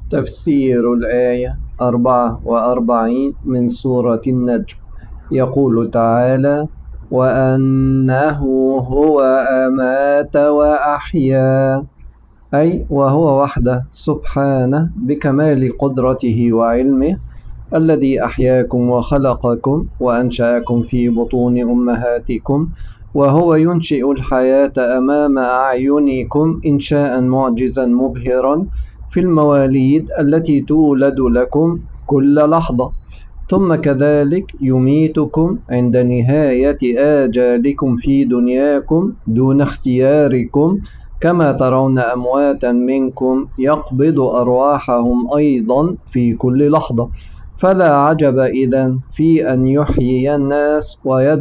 تفسير الآية 44 من سورة النجم. يقول تعالى: وأنه هو أمات وأحيا، أي وهو وحده سبحانه بكمال قدرته وعلمه الذي أحياكم وخلقكم وأنشأكم في بطون أمهاتكم، وهو ينشئ الحياة أمام أعينكم إنشاء معجزا مبهرا في المواليد التي تولد لكم كل لحظة، ثم كذلك يميتكم عند نهاية آجالكم في دنياكم دون اختياركم، كما ترون أمواتا منكم يقبض أرواحهم أيضا في كل لحظة. فلا عجب إذن في أن يحيي الناس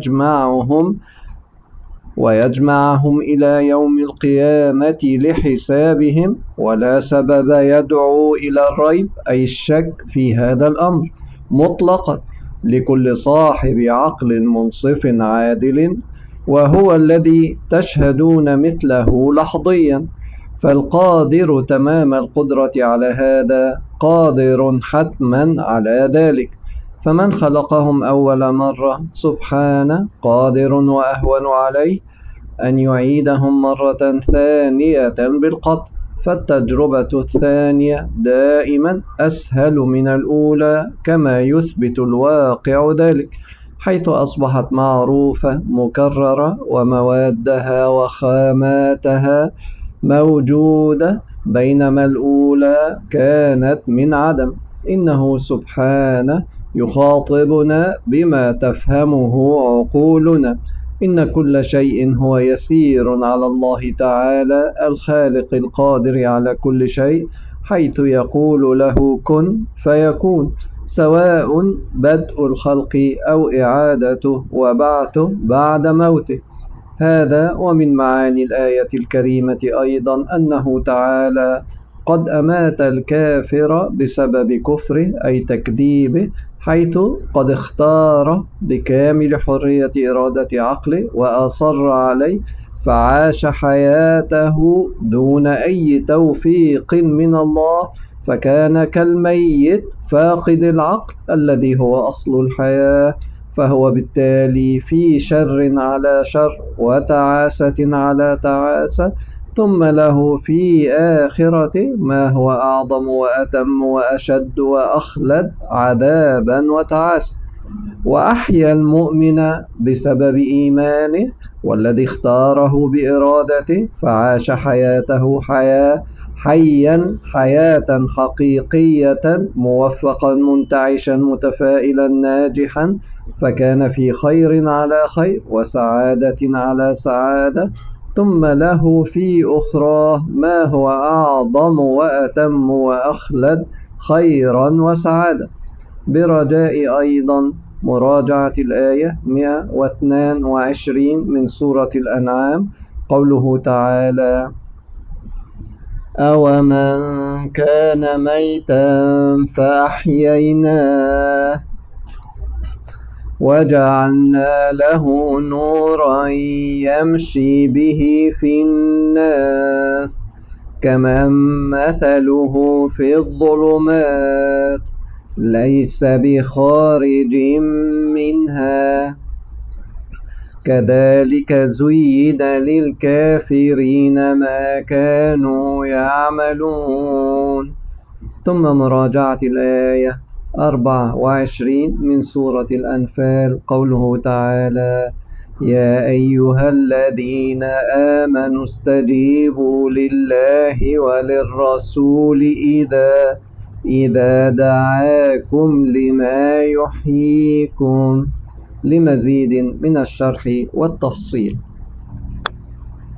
ويجمعهم إلى يوم القيامة لحسابهم، ولا سبب يدعو إلى الريب أي الشك في هذا الأمر مطلقا لكل صاحب عقل منصف عادل، وهو الذي تشهدون مثله لحظيا. فالقادر تمام القدرة على هذا قادر حتما على ذلك، فمن خلقهم أول مرة سبحانه قادر وأهون عليه أن يعيدهم مرة ثانية بالقطع، فالتجربة الثانية دائما أسهل من الأولى كما يثبت الواقع ذلك، حيث أصبحت معروفة مكررة وموادها وخاماتها موجودة، بينما الأولى كانت من عدم. إنه سبحانه يخاطبنا بما تفهمه عقولنا، إن كل شيء هو يسير على الله تعالى الخالق القادر على كل شيء، حيث يقول له كن فيكون، سواء بدء الخلق أو إعادته وبعثه بعد موته. هذا ومن معاني الآية الكريمة أيضا أنه تعالى قد أمات الكافر بسبب كفره أي تكذيبه، حيث قد اختار بكامل حرية إرادة عقله وأصر عليه، فعاش حياته دون أي توفيق من الله، فكان كالميت فاقد العقل الذي هو أصل الحياة، فهو بالتالي في شر على شر وتعاسة على تعاسة، ثم له في آخرته ما هو أعظم وأتم وأشد وأخلد عذابا وتعاسة. وأحيا المؤمن بسبب إيمانه والذي اختاره بإرادته، فعاش حياته حيا حياة حقيقية موفقا منتعشا متفائلا ناجحا، فكان في خير على خير وسعادة على سعادة، ثم له في أخراه ما هو أعظم وأتم وأخلد خيرا وسعادة. برجاء أيضا مراجعة الآية 122 من سورة الأنعام، قوله تعالى: أومن كان ميتا فأحييناه وجعلنا له نورا يمشي به في الناس كمن مثله في الظلمات ليس بخارج منها كذلك زين للكافرين ما كانوا يعملون. ثم مراجعة الآية 24 من سورة الأنفال، قوله تعالى: يا أيها الذين آمنوا استجيبوا لله وللرسول إذا دعاكم لما يحييكم. لمزيد من الشرح والتفصيل.